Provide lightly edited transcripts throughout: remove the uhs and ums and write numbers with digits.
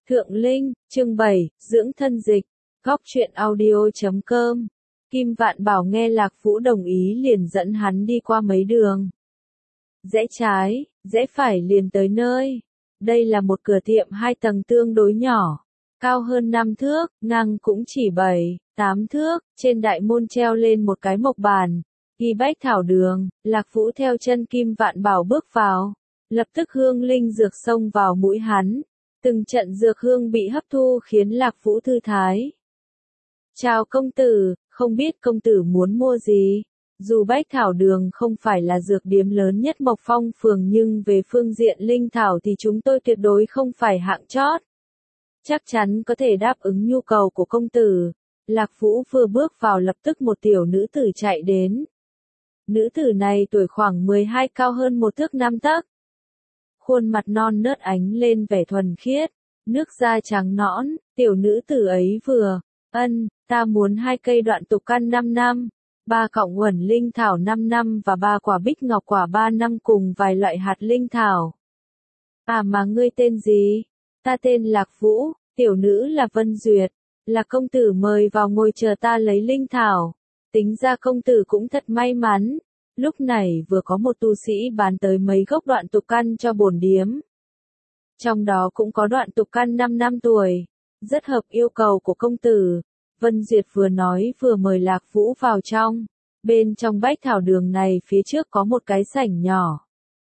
Thượng Linh, chương 7, dưỡng thân dịch, góc truyện audio.com. Kim Vạn Bảo nghe Lạc Vũ đồng ý liền dẫn hắn đi qua mấy đường. Rẽ trái, rẽ phải liền tới nơi. Đây là một cửa tiệm 2 tầng tương đối nhỏ, cao hơn 5 thước, ngang cũng chỉ 7, 8 thước, trên đại môn treo lên một cái mộc bàn, ghi Bách Thảo Đường. Lạc Vũ theo chân Kim Vạn Bảo bước vào, lập tức hương linh dược xông vào mũi hắn. Từng trận dược hương bị hấp thu khiến Lạc Vũ thư thái. Chào công tử, không biết công tử muốn mua gì? Dù Bách Thảo Đường không phải là dược điếm lớn nhất Mộc Phong phường nhưng về phương diện linh thảo thì chúng tôi tuyệt đối không phải hạng chót. Chắc chắn có thể đáp ứng nhu cầu của công tử. Lạc Vũ vừa bước vào lập tức một tiểu nữ tử chạy đến. Nữ tử này tuổi khoảng 12, cao hơn 1 thước 5 tấc. Khuôn mặt non nớt ánh lên vẻ thuần khiết, nước da trắng nõn. Tiểu nữ tử ấy vừa, ta muốn 2 cây đoạn tục căn 5 năm, 3 cọng uẩn linh thảo 5 năm và 3 quả bích ngọc quả 3 năm cùng vài loại hạt linh thảo. À mà ngươi tên gì? Ta tên Lạc Vũ, tiểu nữ là Vân Duyệt, là công tử mời vào ngồi chờ ta lấy linh thảo. Tính ra công tử cũng thật may mắn. Lúc này vừa có một tu sĩ bán tới mấy gốc đoạn tục căn cho bổn điếm. Trong đó cũng có đoạn tục căn 5 năm tuổi, rất hợp yêu cầu của công tử. Vân Duyệt vừa nói vừa mời Lạc Vũ vào trong. Bên trong Bách Thảo Đường này phía trước có một cái sảnh nhỏ.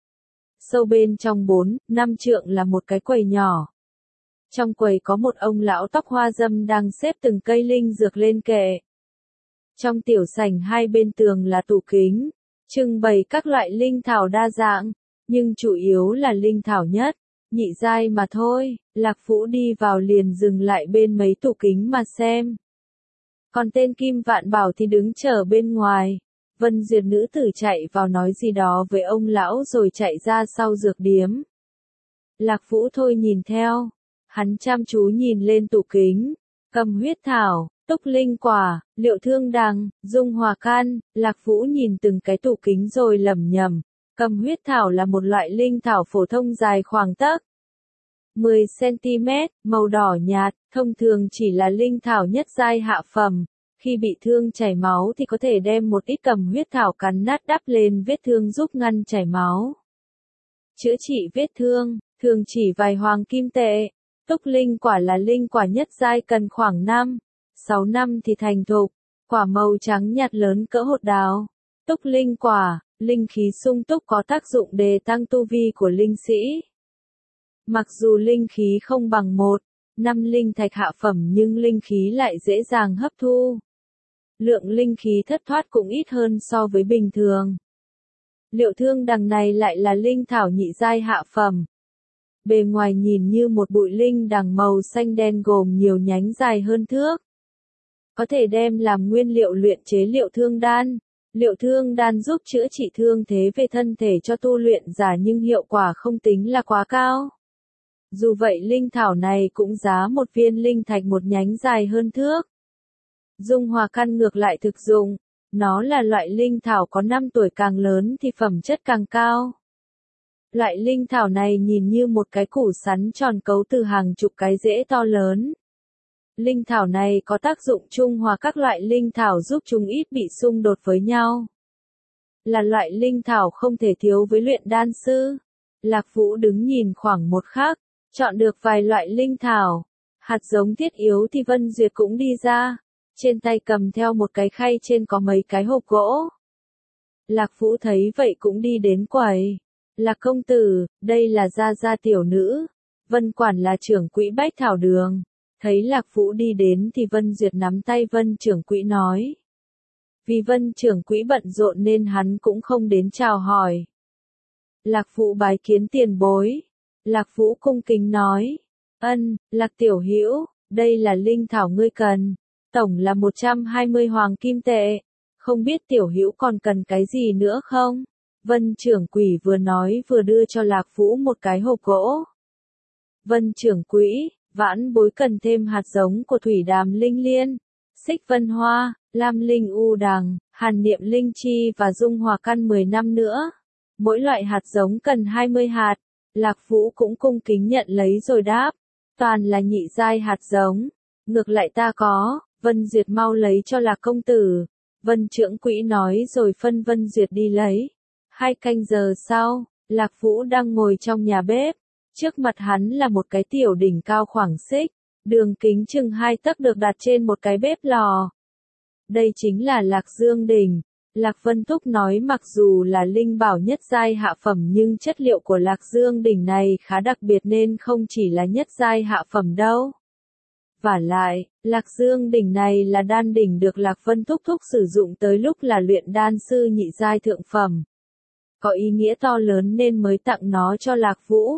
Sâu bên trong 4, 5 trượng là một cái quầy nhỏ. Trong quầy có một ông lão tóc hoa râm đang xếp từng cây linh dược lên kệ. Trong tiểu sảnh hai bên tường là tủ kính, trưng bày các loại linh thảo đa dạng, nhưng chủ yếu là linh thảo nhất, nhị giai mà thôi. Lạc Vũ đi vào liền dừng lại bên mấy tủ kính mà xem. Còn tên Kim Vạn Bảo thì đứng chờ bên ngoài. Vân Duyệt nữ tử chạy vào nói gì đó với ông lão rồi chạy ra sau dược điếm. Lạc Vũ thôi nhìn theo, hắn chăm chú nhìn lên tủ kính, Cầm huyết thảo, túc linh quả, liệu thương đằng, dung hòa can. Lạc Vũ nhìn từng cái tủ kính rồi lẩm nhẩm. Cầm huyết thảo là một loại linh thảo phổ thông dài khoảng tấc 10 cm, màu đỏ nhạt, thông thường chỉ là linh thảo nhất giai hạ phẩm. Khi bị thương chảy máu thì có thể đem một ít cầm huyết thảo cắn nát đắp lên vết thương giúp ngăn chảy máu. Chữa trị vết thương, thường chỉ vài hoàng kim tệ. Túc linh quả là linh quả nhất giai cần khoảng 5-6 năm thì thành thục. Quả màu trắng nhạt lớn cỡ hột đào. Túc linh quả, linh khí sung túc có tác dụng đề tăng tu vi của linh sĩ. Mặc dù linh khí không bằng 1-5 linh thạch hạ phẩm nhưng linh khí lại dễ dàng hấp thu. Lượng linh khí thất thoát cũng ít hơn so với bình thường. Liệu thương đằng này lại là linh thảo nhị giai hạ phẩm. Bề ngoài nhìn như một bụi linh đằng màu xanh đen gồm nhiều nhánh dài hơn thước. Có thể đem làm nguyên liệu luyện chế liệu thương đan. Liệu thương đan giúp chữa trị thương thế về thân thể cho tu luyện giả nhưng hiệu quả không tính là quá cao. Dù vậy linh thảo này cũng giá một viên linh thạch một nhánh dài hơn thước. Dung hòa căn ngược lại thực dụng. Nó là loại linh thảo có 5 tuổi càng lớn thì phẩm chất càng cao. Loại linh thảo này nhìn như một cái củ sắn tròn cấu từ hàng chục cái rễ to lớn. Linh thảo này có tác dụng trung hòa các loại linh thảo giúp chúng ít bị xung đột với nhau. Là loại linh thảo không thể thiếu với luyện đan sư. Lạc Vũ đứng nhìn khoảng một khắc, chọn được vài loại linh thảo. Hạt giống thiết yếu thì Vân Duyệt cũng đi ra. Trên tay cầm theo một cái khay trên có mấy cái hộp gỗ. Lạc Vũ thấy vậy cũng đi đến quầy. Lạc công tử, đây là gia tiểu nữ. Vân quản là trưởng quỹ Bách Thảo Đường. Thấy Lạc Vũ đi đến thì Vân Duyệt nắm tay Vân trưởng quỹ nói. Vì Vân trưởng quỹ bận rộn nên hắn cũng không đến chào hỏi. Lạc Vũ bái kiến tiền bối. Lạc Vũ cung kính nói. Lạc tiểu hữu, đây là linh thảo ngươi cần. Tổng là 120 hoàng kim tệ. Không biết tiểu hữu còn cần cái gì nữa không? Vân trưởng quỹ vừa nói vừa đưa cho Lạc Vũ một cái hộp gỗ. Vân trưởng quỹ, vãn bối cần thêm hạt giống của thủy đàm linh liên, xích vân hoa, lam linh u đằng, hàn niệm linh chi và dung hòa căn 10 năm nữa. Mỗi loại hạt giống cần 20 hạt. Lạc Vũ cũng cung kính nhận lấy rồi đáp. toàn là nhị giai hạt giống. Ngược lại ta có, Vân Duyệt mau lấy cho Lạc công tử. Vân trưởng quỹ nói rồi phân Vân Duyệt đi lấy. 2 canh giờ sau, Lạc Vũ đang ngồi trong nhà bếp. Trước mặt hắn là một cái tiểu đỉnh cao khoảng xích, đường kính chừng 2 tấc được đặt trên một cái bếp lò. Đây chính là Lạc Dương đỉnh. Lạc Vân Thúc nói mặc dù là linh bảo nhất giai hạ phẩm nhưng chất liệu của Lạc Dương đỉnh này khá đặc biệt nên không chỉ là nhất giai hạ phẩm đâu. Vả lại, Lạc Dương đỉnh này là đan đỉnh được Lạc Vân Thúc sử dụng tới lúc là luyện đan sư nhị giai thượng phẩm. Có ý nghĩa to lớn nên mới tặng nó cho Lạc Vũ.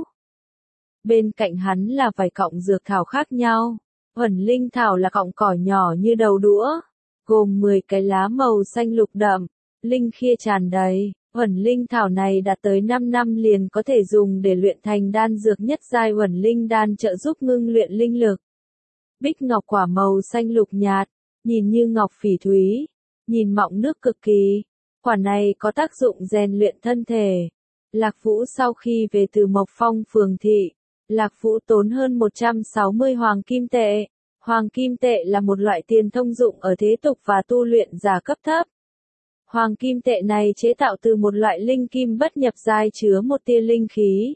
Bên cạnh hắn là vài cọng dược thảo khác nhau. Huẩn linh thảo là cọng cỏ nhỏ như đầu đũa, gồm 10 cái lá màu xanh lục đậm, linh khia tràn đầy. Huẩn linh thảo này đã tới 5 năm liền có thể dùng để luyện thành đan dược nhất giai huẩn linh đan trợ giúp ngưng luyện linh lực. Bích ngọc quả màu xanh lục nhạt, nhìn như ngọc phỉ thúy, nhìn mọng nước cực kỳ. Quả này có tác dụng rèn luyện thân thể. Lạc Vũ sau khi về từ Mộc Phong phường thị, Lạc Vũ tốn hơn 160 hoàng kim tệ. Hoàng kim tệ là một loại tiền thông dụng ở thế tục và tu luyện giả cấp thấp. Hoàng kim tệ này chế tạo từ một loại linh kim bất nhập giai chứa một tia linh khí.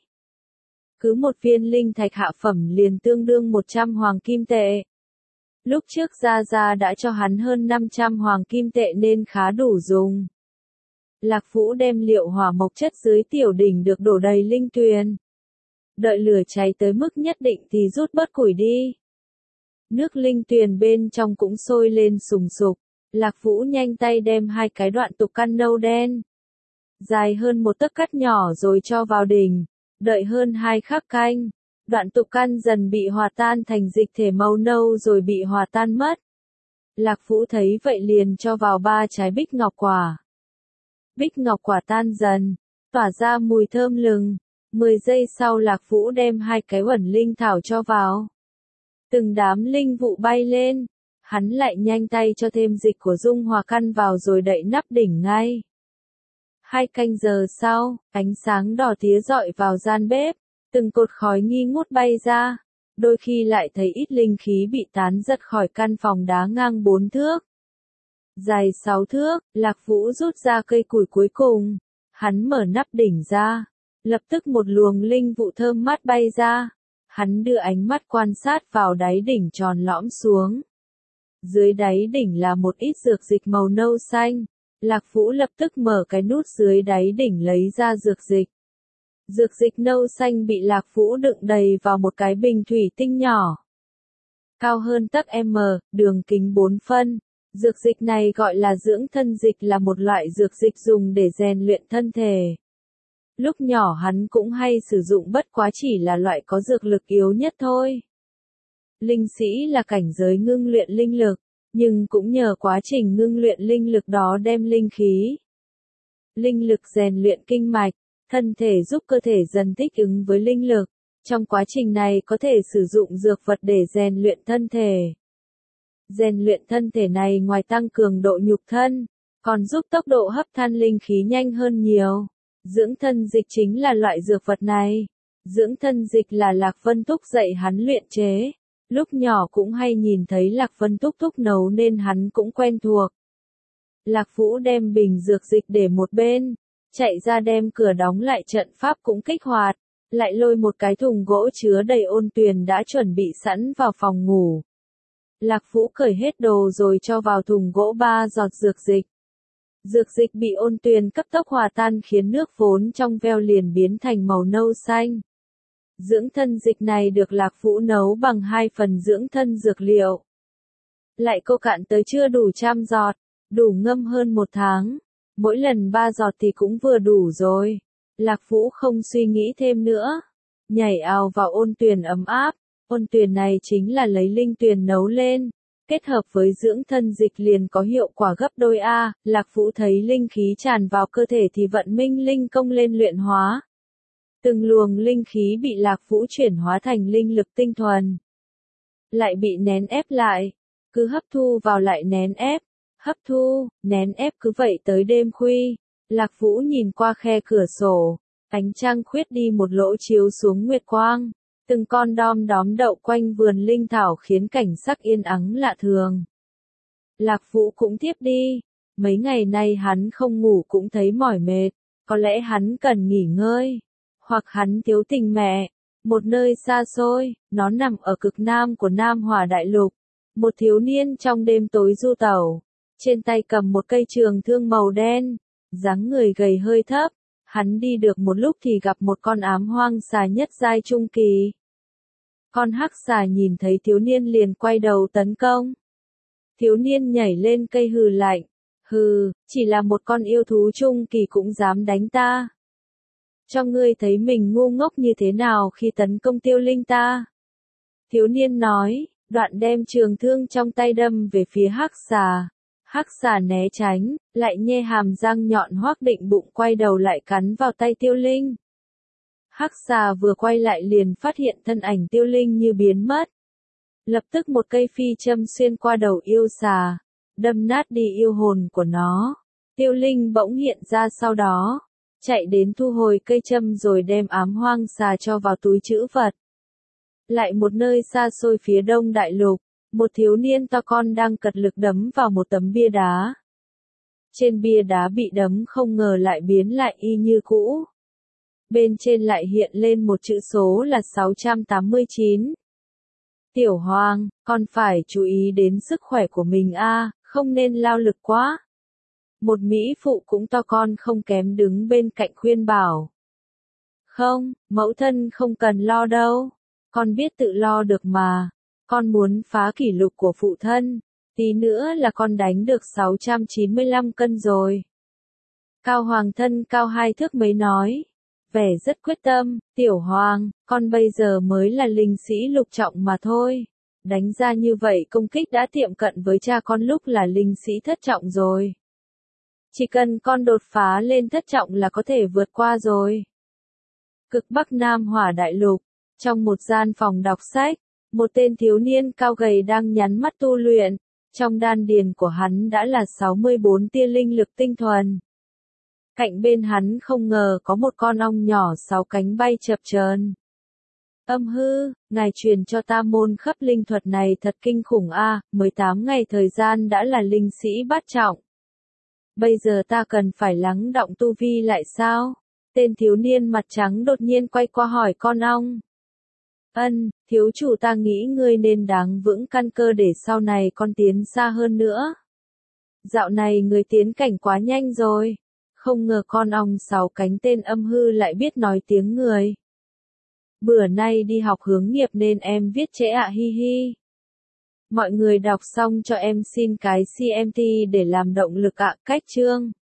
Cứ một viên linh thạch hạ phẩm liền tương đương 100 hoàng kim tệ. Lúc trước Gia Gia đã cho hắn hơn 500 hoàng kim tệ nên khá đủ dùng. Lạc Vũ đem liệu hỏa mộc chất dưới tiểu đỉnh được đổ đầy linh tuyền. Đợi lửa cháy tới mức nhất định thì rút bớt củi đi. Nước linh tuyền bên trong cũng sôi lên sùng sục. Lạc Vũ nhanh tay đem 2 cái đoạn tục căn nâu đen, dài hơn 1 tấc cắt nhỏ rồi cho vào đỉnh. Đợi hơn 2 khắc canh, đoạn tục căn dần bị hòa tan thành dịch thể màu nâu rồi bị hòa tan mất. Lạc Vũ thấy vậy liền cho vào 3 trái bích ngọc quả. Bích ngọc quả tan dần, tỏa ra mùi thơm lừng. 10 giây sau Lạc Vũ đem 2 cái huẩn linh thảo cho vào. Từng đám linh vụ bay lên. Hắn lại nhanh tay cho thêm dịch của dung hòa căn vào rồi đậy nắp đỉnh ngay. 2 canh giờ sau, ánh sáng đỏ tía rọi vào gian bếp, từng cột khói nghi ngút bay ra, đôi khi lại thấy ít linh khí bị tán giật khỏi căn phòng đá ngang 4 thước. Dài 6 thước, Lạc Vũ rút ra cây củi cuối cùng, hắn mở nắp đỉnh ra, lập tức một luồng linh vụ thơm mát bay ra, hắn đưa ánh mắt quan sát vào đáy đỉnh tròn lõm xuống. Dưới đáy đỉnh là một ít dược dịch màu nâu xanh. Lạc Vũ lập tức mở cái nút dưới đáy đỉnh lấy ra dược dịch. Dược dịch nâu xanh bị Lạc Vũ đựng đầy vào một cái bình thủy tinh nhỏ. Cao hơn tấc m, đường kính 4 phân. Dược dịch này gọi là dưỡng thân dịch, là một loại dược dịch dùng để rèn luyện thân thể. Lúc nhỏ hắn cũng hay sử dụng, bất quá chỉ là loại có dược lực yếu nhất thôi. Linh sĩ là cảnh giới ngưng luyện linh lực, nhưng cũng nhờ quá trình ngưng luyện linh lực đó đem linh khí, linh lực rèn luyện kinh mạch, thân thể, giúp cơ thể dần thích ứng với linh lực. Trong quá trình này có thể sử dụng dược vật để rèn luyện thân thể. Rèn luyện thân thể này ngoài tăng cường độ nhục thân, còn giúp tốc độ hấp thu linh khí nhanh hơn nhiều. Dưỡng thân dịch chính là loại dược vật này. Dưỡng thân dịch là Lạc Vân Thúc dạy hắn luyện chế. Lúc nhỏ cũng hay nhìn thấy Lạc Vân Thúc nấu nên hắn cũng quen thuộc. Lạc Vũ đem bình dược dịch để một bên, chạy ra đem cửa đóng lại, trận pháp cũng kích hoạt, lại lôi một cái thùng gỗ chứa đầy ôn tuyền đã chuẩn bị sẵn vào phòng ngủ. Lạc Vũ cởi hết đồ rồi cho vào thùng gỗ 3 giọt dược dịch. Dược dịch bị ôn tuyền cấp tốc hòa tan khiến nước vốn trong veo liền biến thành màu nâu xanh. Dưỡng thân dịch này được Lạc Vũ nấu bằng 2 phần dưỡng thân dược liệu. Lại cô cạn tới chưa đủ 100 giọt, đủ ngâm hơn 1 tháng. Mỗi lần 3 giọt thì cũng vừa đủ rồi. Lạc Vũ không suy nghĩ thêm nữa. Nhảy ào vào ôn tuyền ấm áp. Ôn tuyền này chính là lấy linh tuyền nấu lên. Kết hợp với dưỡng thân dịch liền có hiệu quả gấp đôi A. Lạc Vũ thấy linh khí tràn vào cơ thể thì vận minh linh công lên luyện hóa. Từng luồng linh khí bị Lạc Vũ chuyển hóa thành linh lực tinh thuần. Lại bị nén ép lại. Cứ hấp thu vào lại nén ép. Hấp thu, nén ép cứ vậy tới đêm khuya. Lạc Vũ nhìn qua khe cửa sổ. Ánh trăng khuyết đi một lỗ chiếu xuống nguyệt quang. Từng con đom đóm đậu quanh vườn linh thảo khiến cảnh sắc yên ắng lạ thường. Lạc Vũ cũng thiếp đi. Mấy ngày nay hắn không ngủ cũng thấy mỏi mệt. Có lẽ hắn cần nghỉ ngơi. Hoặc hắn thiếu tình mẹ. Một nơi xa xôi, nó nằm ở cực nam của Nam Hòa Đại Lục. Một thiếu niên trong đêm tối du tẩu. Trên tay cầm một cây trường thương màu đen. Dáng người gầy hơi thấp. Hắn đi được một lúc thì gặp một con ám hoang xà nhất giai trung kỳ. Con hắc xà nhìn thấy thiếu niên liền quay đầu tấn công. Thiếu niên nhảy lên cây hừ lạnh. Hừ, chỉ là một con yêu thú trung kỳ cũng dám đánh ta. Cho ngươi thấy mình ngu ngốc như thế nào khi tấn công Tiêu Linh ta. Thiếu niên nói, đoạn đem trường thương trong tay đâm về phía hắc xà. Hắc xà né tránh, lại nhe hàm răng nhọn hoác định bụng quay đầu lại cắn vào tay Tiêu Linh. Hắc xà vừa quay lại liền phát hiện thân ảnh Tiêu Linh như biến mất. Lập tức một cây phi châm xuyên qua đầu yêu xà, đâm nát đi yêu hồn của nó. Tiêu Linh bỗng hiện ra sau đó, chạy đến thu hồi cây châm rồi đem ám hoang xà cho vào túi trữ vật. Lại một nơi xa xôi phía đông đại lục, một thiếu niên to con đang cật lực đấm vào một tấm bia đá. Trên bia đá bị đấm không ngờ lại biến lại y như cũ. Bên trên lại hiện lên một chữ số là 689. Tiểu Hoàng, con phải chú ý đến sức khỏe của mình không nên lao lực quá. Một mỹ phụ cũng to con không kém đứng bên cạnh khuyên bảo. Không, mẫu thân không cần lo đâu. Con biết tự lo được mà. Con muốn phá kỷ lục của phụ thân. Tí nữa là con đánh được 695 cân rồi. Cao Hoàng thân cao 2 thước mấy nói. Vẻ rất quyết tâm, Tiểu Hoàng, con bây giờ mới là linh sĩ lục trọng mà thôi. Đánh ra như vậy công kích đã tiệm cận với cha con lúc là linh sĩ thất trọng rồi. Chỉ cần con đột phá lên thất trọng là có thể vượt qua rồi. Cực Bắc Nam Hỏa Đại Lục, trong một gian phòng đọc sách, một tên thiếu niên cao gầy đang nhắm mắt tu luyện, trong đan điền của hắn đã là 64 tia linh lực tinh thuần. Cạnh bên hắn không ngờ có một con ong nhỏ 6 cánh bay chập chờn. Âm hư, ngài truyền cho ta môn khắp linh thuật này thật kinh khủng 18 ngày thời gian đã là linh sĩ bát trọng. Bây giờ ta cần phải lắng đọng tu vi lại sao? Tên thiếu niên mặt trắng đột nhiên quay qua hỏi con ong. Thiếu chủ ta nghĩ ngươi nên đáng vững căn cơ để sau này con tiến xa hơn nữa. Dạo này người tiến cảnh quá nhanh rồi. Không ngờ con ong 6 cánh tên âm hư lại biết nói tiếng người. Bữa nay đi học hướng nghiệp nên em viết trễ hi hi. Mọi người đọc xong cho em xin cái CMT để làm động lực cách chương.